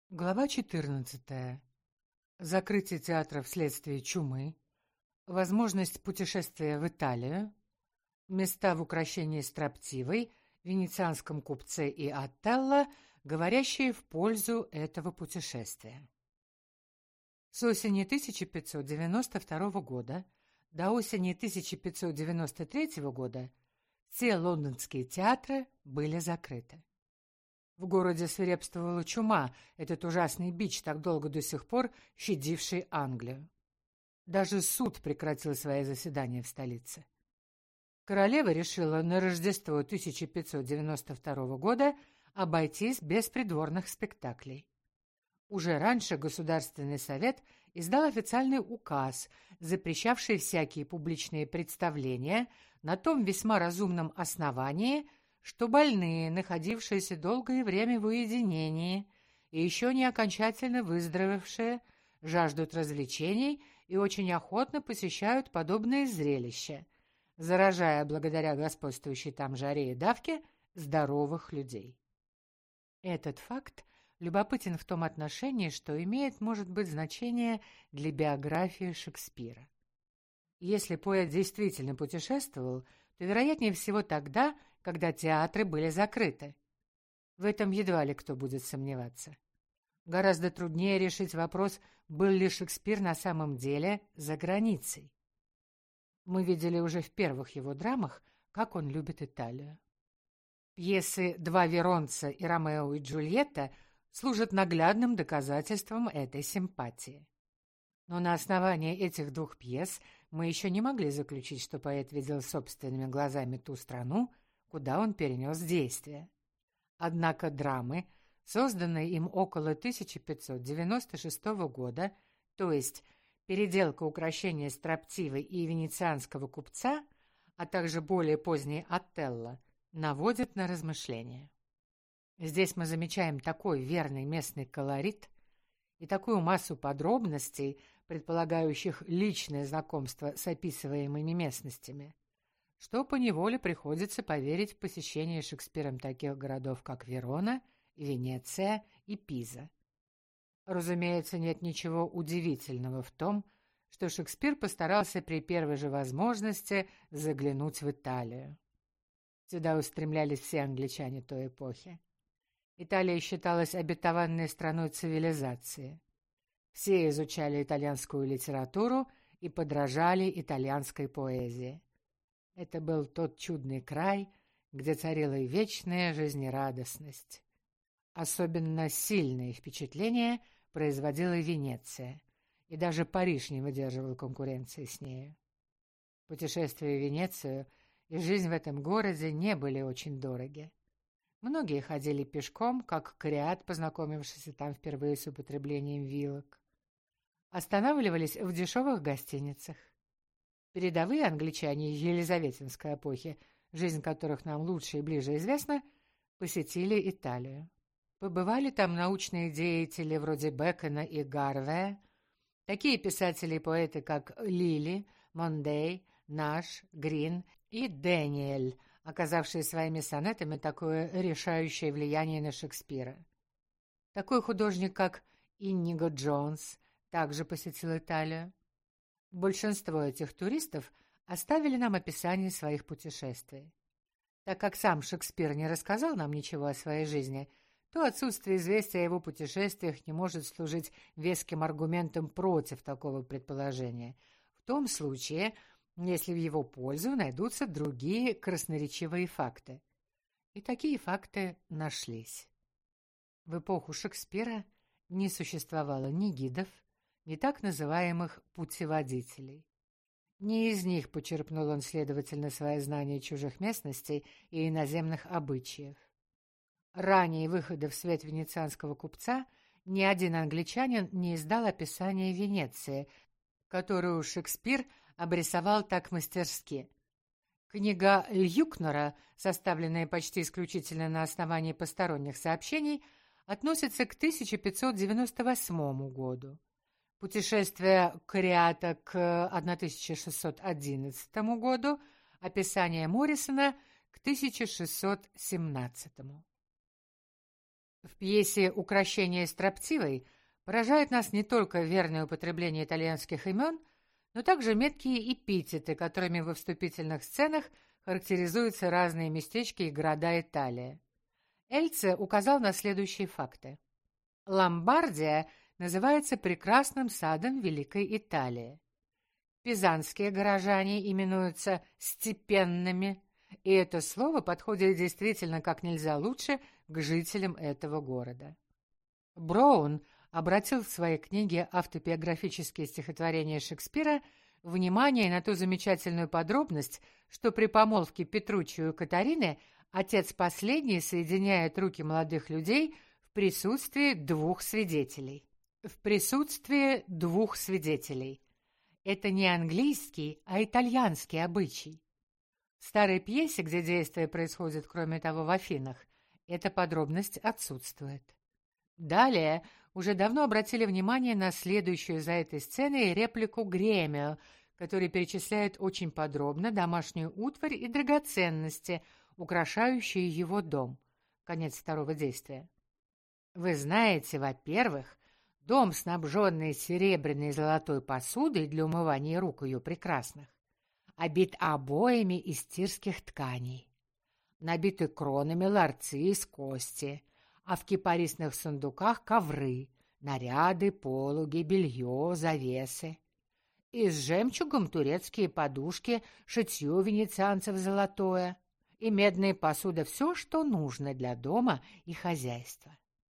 Глава 14. Закрытие театра вследствие чумы. Возможность путешествия в Италию. Места в укрощении строптивой, венецианском купце и Отелло, говорящие в пользу этого путешествия. С осени 1592 года до осени 1593 года все лондонские театры были закрыты. В городе свирепствовала чума, этот ужасный бич, так долго до сих пор щадивший Англию. Даже суд прекратил свои заседания в столице. Королева решила на Рождество 1592 года обойтись без придворных спектаклей. Уже раньше Государственный совет издал официальный указ, запрещавший всякие публичные представления на том весьма разумном основании, что больные, находившиеся долгое время в уединении и еще не окончательно выздоровевшие, жаждут развлечений и очень охотно посещают подобные зрелища, заражая благодаря господствующей там жаре и давке здоровых людей. Этот факт любопытен в том отношении, что имеет, может быть, значение для биографии Шекспира. Если поэт действительно путешествовал, то, вероятнее всего, тогда, когда театры были закрыты. В этом едва ли кто будет сомневаться. Гораздо труднее решить вопрос, был ли Шекспир на самом деле за границей. Мы видели уже в первых его драмах, как он любит Италию. Пьесы «Два Веронца» и «Ромео и Джульетта» служат наглядным доказательством этой симпатии. Но на основании этих двух пьес мы еще не могли заключить, что поэт видел собственными глазами ту страну, куда он перенес действие. Однако драмы, созданные им около 1596 года, то есть переделка укрощения строптивой и венецианского купца, а также более поздний Отелло, наводят на размышления. Здесь мы замечаем такой верный местный колорит и такую массу подробностей, предполагающих личное знакомство с описываемыми местностями, что поневоле приходится поверить в посещение Шекспиром таких городов, как Верона, Венеция и Пиза. Разумеется, нет ничего удивительного в том, что Шекспир постарался при первой же возможности заглянуть в Италию. Сюда устремлялись все англичане той эпохи. Италия считалась обетованной страной цивилизации. Все изучали итальянскую литературу и подражали итальянской поэзии. Это был тот чудный край, где царила вечная жизнерадостность. Особенно сильные впечатления производила Венеция, и даже Париж не выдерживал конкуренции с нею. Путешествие в Венецию и жизнь в этом городе не были очень дороги. Многие ходили пешком, как креат, познакомившийся там впервые с употреблением вилок. Останавливались в дешевых гостиницах. Передовые англичане елизаветинской эпохи, жизнь которых нам лучше и ближе известна, посетили Италию. Побывали там научные деятели вроде Бэкона и Гарвея, такие писатели и поэты, как Лили, Мондей, Наш, Грин и Дэниэль, оказавшие своими сонетами такое решающее влияние на Шекспира. Такой художник, как Инниго Джонс, также посетил Италию. Большинство этих туристов оставили нам описание своих путешествий. Так как сам Шекспир не рассказал нам ничего о своей жизни, то отсутствие известия о его путешествиях не может служить веским аргументом против такого предположения. В том случае, если в его пользу найдутся другие красноречивые факты. И такие факты нашлись. В эпоху Шекспира не существовало ни гидов, ни так называемых путеводителей. Не из них почерпнул он, следовательно, свои знания чужих местностей и иноземных обычаев. Ранее выхода в свет венецианского купца ни один англичанин не издал описания Венеции, которую Шекспир обрисовал так мастерски. Книга Льюкнера, составленная почти исключительно на основании посторонних сообщений, относится к 1598 году. Путешествие Кореата к 1611 году, описание Моррисона к 1617. В пьесе «Укрощение строптивой» поражает нас не только верное употребление итальянских имен, но также меткие эпитеты, которыми во вступительных сценах характеризуются разные местечки и города Италии. Эльце указал на следующие факты. Ломбардия называется прекрасным садом Великой Италии. Пизанские горожане именуются степенными, и это слово подходит действительно как нельзя лучше к жителям этого города. Броун обратил в своей книге «Автобиографические стихотворения Шекспира» внимание на ту замечательную подробность, что при помолвке Петруччио и Катарины отец последней соединяет руки молодых людей в присутствии двух свидетелей. В присутствии двух свидетелей. Это не английский, а итальянский обычай. В старой пьесе, где действие происходит, кроме того, в Афинах, эта подробность отсутствует. Далее уже давно обратили внимание на следующую за этой сценой реплику Гремио, который перечисляет очень подробно домашнюю утварь и драгоценности, украшающие его дом. Конец второго действия. Вы знаете, во-первых, дом, снабженный серебряной и золотой посудой для умывания рук ее прекрасных, обит обоями из тирских тканей, набиты кронами ларцы из кости, а в кипарисных сундуках ковры, наряды, пологи, белье, завесы. И с жемчугом турецкие подушки, шитье венецианцев золотое, и медная посуда — все, что нужно для дома и хозяйства.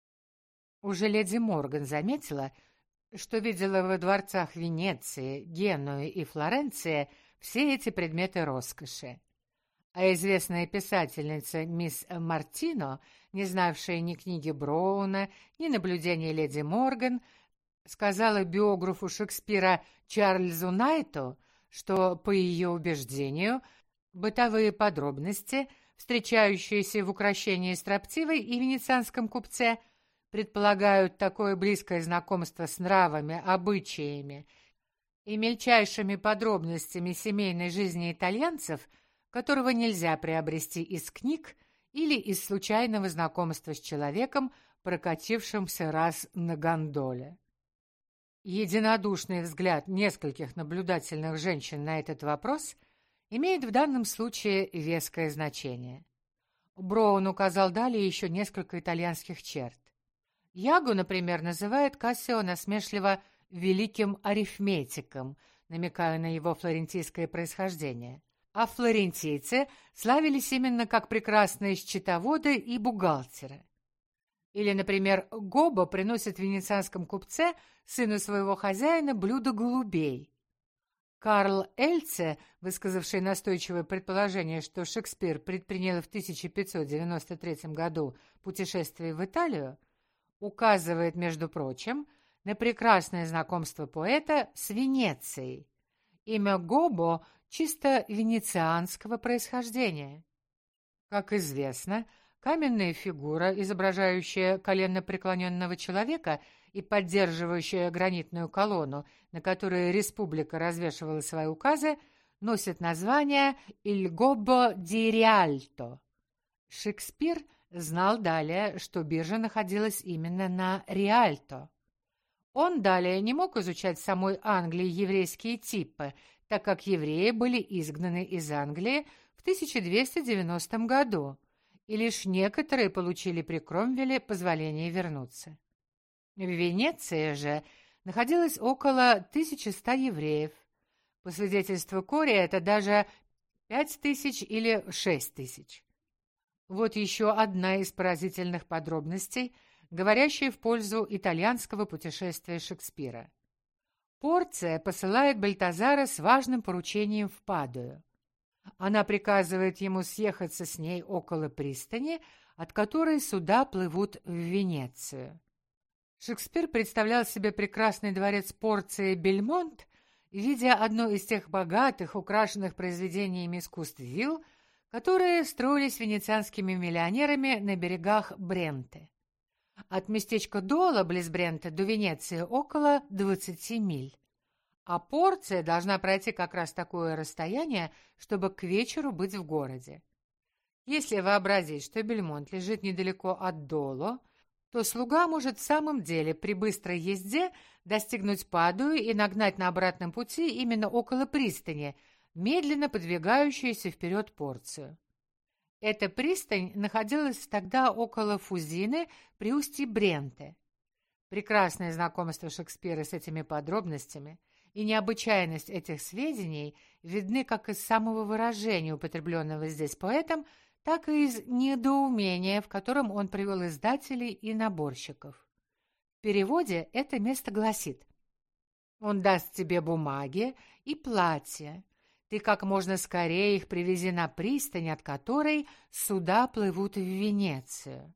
Уже леди Морган заметила, что видела во дворцах Венеции, Генуи и Флоренции все эти предметы роскоши. А известная писательница мисс Мартино, не знавшая ни книги Броуна, ни наблюдений леди Морган, сказала биографу Шекспира Чарльзу Найту, что, по ее убеждению, бытовые подробности, встречающиеся в «Укрощении строптивой» и «Венецианском купце», предполагают такое близкое знакомство с нравами, обычаями и мельчайшими подробностями семейной жизни итальянцев, которого нельзя приобрести из книг или из случайного знакомства с человеком, прокатившимся раз на гондоле. Единодушный взгляд нескольких наблюдательных женщин на этот вопрос имеет в данном случае веское значение. Броун указал далее еще несколько итальянских черт. Ягу, например, называет Кассио насмешливо «великим арифметиком», намекая на его флорентийское происхождение. А флорентийцы славились именно как прекрасные счетоводы и бухгалтеры. Или, например, Гоббо приносит в венецианском купце сыну своего хозяина блюдо голубей. Карл Эльце, высказавший настойчивое предположение, что Шекспир предпринял в 1593 году путешествие в Италию, указывает, между прочим, на прекрасное знакомство поэта с Венецией. Имя Гоббо чисто венецианского происхождения. Как известно, каменная фигура, изображающая коленнопреклоненного человека и поддерживающая гранитную колонну, на которой республика развешивала свои указы, носит название «Il Gobbo di Rialto». Шекспир знал далее, что биржа находилась именно на Риальто. Он далее не мог изучать в самой Англии еврейские типы, так как евреи были изгнаны из Англии в 1290 году, и лишь некоторые получили при Кромвеле позволение вернуться. В Венеции же находилось около 1100 евреев. По свидетельству Кори, это даже 5000 или 6000. Вот еще одна из поразительных подробностей, говорящая в пользу итальянского путешествия Шекспира. Порция посылает Бальтазара с важным поручением в Падую. Она приказывает ему съехаться с ней около пристани, от которой суда плывут в Венецию. Шекспир представлял себе прекрасный дворец Порции Бельмонт, видя одно из тех богатых, украшенных произведениями искусств вилл, которые строились венецианскими миллионерами на берегах Бренты. От местечка Дола, близ Брента, до Венеции около 20 миль. А Порция должна пройти как раз такое расстояние, чтобы к вечеру быть в городе. Если вообразить, что Бельмонт лежит недалеко от Доло, то слуга может в самом деле при быстрой езде достигнуть Падуи и нагнать на обратном пути именно около пристани, медленно подвигающуюся вперед Порцию. Эта пристань находилась тогда около Фузины при устье Бренте. Прекрасное знакомство Шекспира с этими подробностями и необычайность этих сведений видны как из самого выражения, употребленного здесь поэтом, так и из недоумения, в котором он привел издателей и наборщиков. В переводе это место гласит: «Он даст тебе бумаги и платье. Ты как можно скорее их привези на пристань, от которой суда плывут в Венецию».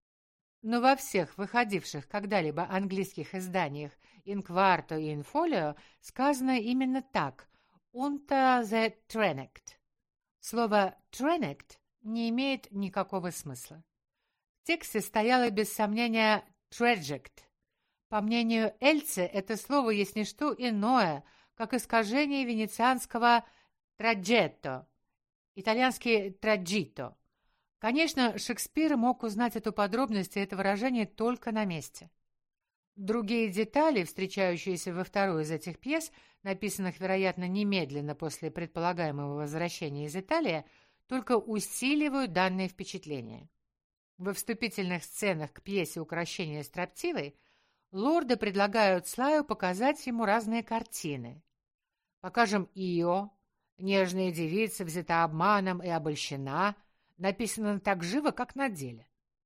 Но во всех выходивших когда-либо английских изданиях «In quarto» и «In folio» сказано именно так: «Unter the Trenect». Слово «Trenect» не имеет никакого смысла. В тексте стояло без сомнения «traject». По мнению Эльце, это слово есть не что иное, как искажение венецианского «tragetto», итальянский «tragitto». Конечно, Шекспир мог узнать эту подробность и это выражение только на месте. Другие детали, встречающиеся во второй из этих пьес, написанных, вероятно, немедленно после предполагаемого возвращения из Италии, только усиливают данное впечатление. Во вступительных сценах к пьесе «Укрощение строптивой» лорды предлагают Слаю показать ему разные картины. «Покажем Ио», «Нежная девица взята обманом и обольщена», написано так живо, как на деле.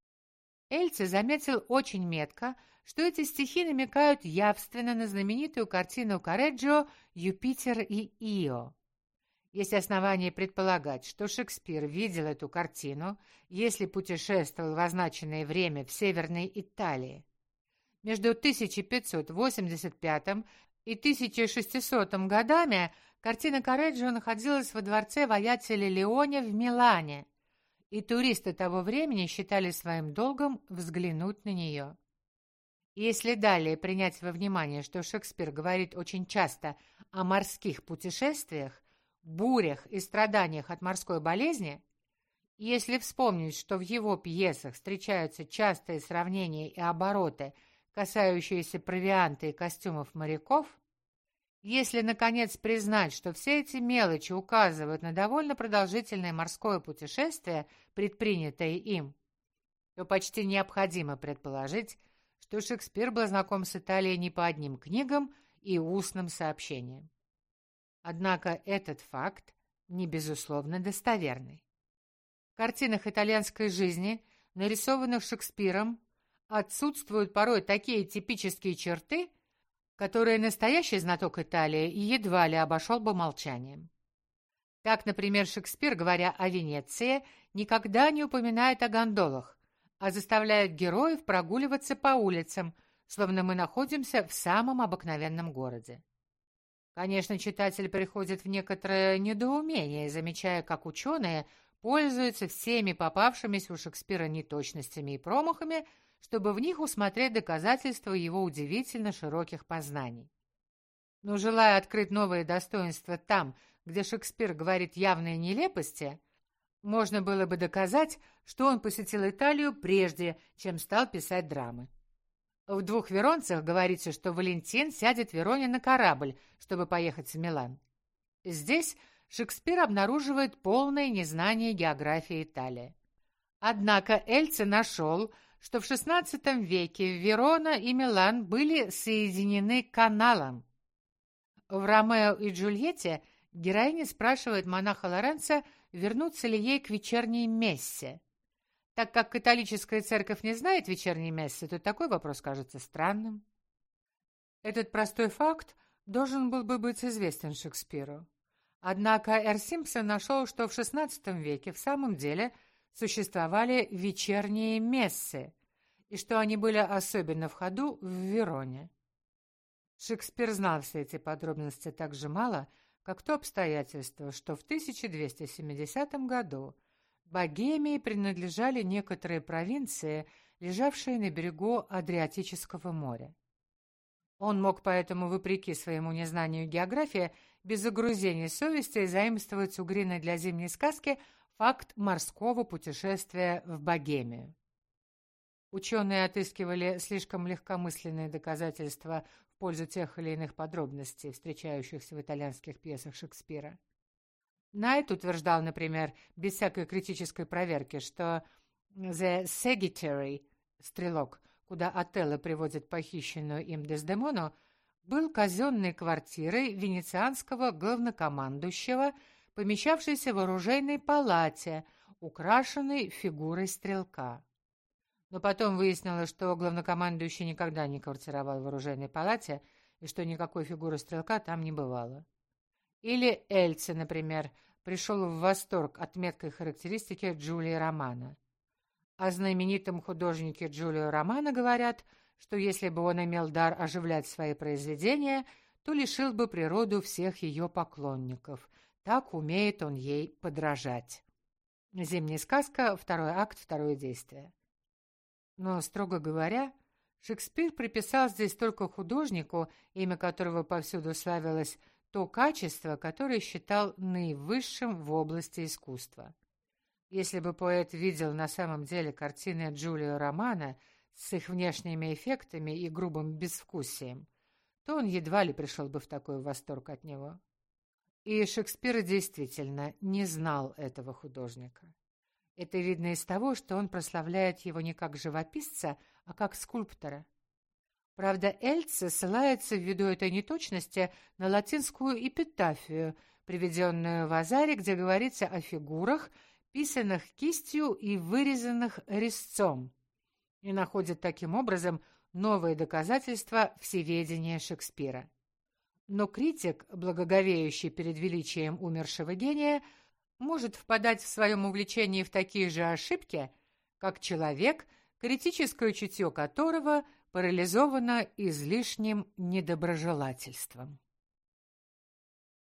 Эльце заметил очень метко, что эти стихи намекают явственно на знаменитую картину Корреджио «Юпитер и Ио». Есть основания предполагать, что Шекспир видел эту картину, если путешествовал в означенное время в Северной Италии. Между 1585 и 1600 годами картина Корреджио находилась во дворце воятеля Леоне в Милане, и туристы того времени считали своим долгом взглянуть на нее. Если далее принять во внимание, что Шекспир говорит очень часто о морских путешествиях, бурях и страданиях от морской болезни, если вспомнить, что в его пьесах встречаются частые сравнения и обороты, касающиеся провианта и костюмов моряков, если, наконец, признать, что все эти мелочи указывают на довольно продолжительное морское путешествие, предпринятое им, то почти необходимо предположить, что Шекспир был знаком с Италией не по одним книгам и устным сообщениям. Однако этот факт не безусловно достоверный. В картинах итальянской жизни, нарисованных Шекспиром, отсутствуют порой такие типические черты, которые настоящий знаток Италии едва ли обошел бы молчанием. Так, например, Шекспир, говоря о Венеции, никогда не упоминает о гондолах, а заставляет героев прогуливаться по улицам, словно мы находимся в самом обыкновенном городе. Конечно, читатель приходит в некоторое недоумение, замечая, как ученые пользуются всеми попавшимися у Шекспира неточностями и промахами, чтобы в них усмотреть доказательства его удивительно широких познаний. Но желая открыть новые достоинства там, где Шекспир говорит явные нелепости, можно было бы доказать, что он посетил Италию прежде, чем стал писать драмы. В «Двух Веронцах» говорится, что Валентин сядет в Вероне на корабль, чтобы поехать в Милан. Здесь Шекспир обнаруживает полное незнание географии Италии. Однако Эльце нашел, что в XVI веке Верона и Милан были соединены каналом. В «Ромео и Джульетте» героиня спрашивает монаха Лоренцо, вернуться ли ей к вечерней мессе. Так как католическая церковь не знает вечерней мессы, то такой вопрос кажется странным. Этот простой факт должен был бы быть известен Шекспиру. Однако Р. Симпсон нашел, что в XVI веке в самом деле существовали вечерние мессы, и что они были особенно в ходу в Вероне. Шекспир знал все эти подробности так же мало, как то обстоятельство, что в 1270 году Богемии принадлежали некоторые провинции, лежавшие на берегу Адриатического моря. Он мог поэтому, вопреки своему незнанию географии, без угрызений совести заимствовать у Грина для зимней сказки факт морского путешествия в Богемию. Ученые отыскивали слишком легкомысленные доказательства в пользу тех или иных подробностей, встречающихся в итальянских пьесах Шекспира. Найт утверждал, например, без всякой критической проверки, что «The Sagittary» — стрелок, куда Отелло приводит похищенную им Дездемону, был казенной квартирой венецианского главнокомандующего, помещавшейся в оружейной палате, украшенной фигурой стрелка. Но потом выяснилось, что главнокомандующий никогда не квартировал в оружейной палате и что никакой фигуры стрелка там не бывало. Или Эльце, например, пришел в восторг от меткой характеристики Джулии Романо. О знаменитом художнике Джулио Романо говорят, что если бы он имел дар оживлять свои произведения, то лишил бы природу всех ее поклонников. Так умеет он ей подражать. «Зимняя сказка», 2 акт, 2 действие. Но, строго говоря, Шекспир приписал здесь только художнику, имя которого повсюду славилось, то качество, которое считал наивысшим в области искусства. Если бы поэт видел на самом деле картины Джулио Романо с их внешними эффектами и грубым безвкусием, то он едва ли пришел бы в такой восторг от него. И Шекспир действительно не знал этого художника. Это видно из того, что он прославляет его не как живописца, а как скульптора. Правда, Эльце ссылается ввиду этой неточности на латинскую эпитафию, приведенную в Азаре, где говорится о фигурах, писанных кистью и вырезанных резцом, и находит таким образом новые доказательства всеведения Шекспира. Но критик, благоговеющий перед величием умершего гения, может впадать в своем увлечении в такие же ошибки, как человек, критическое чутье которого парализовано излишним недоброжелательством.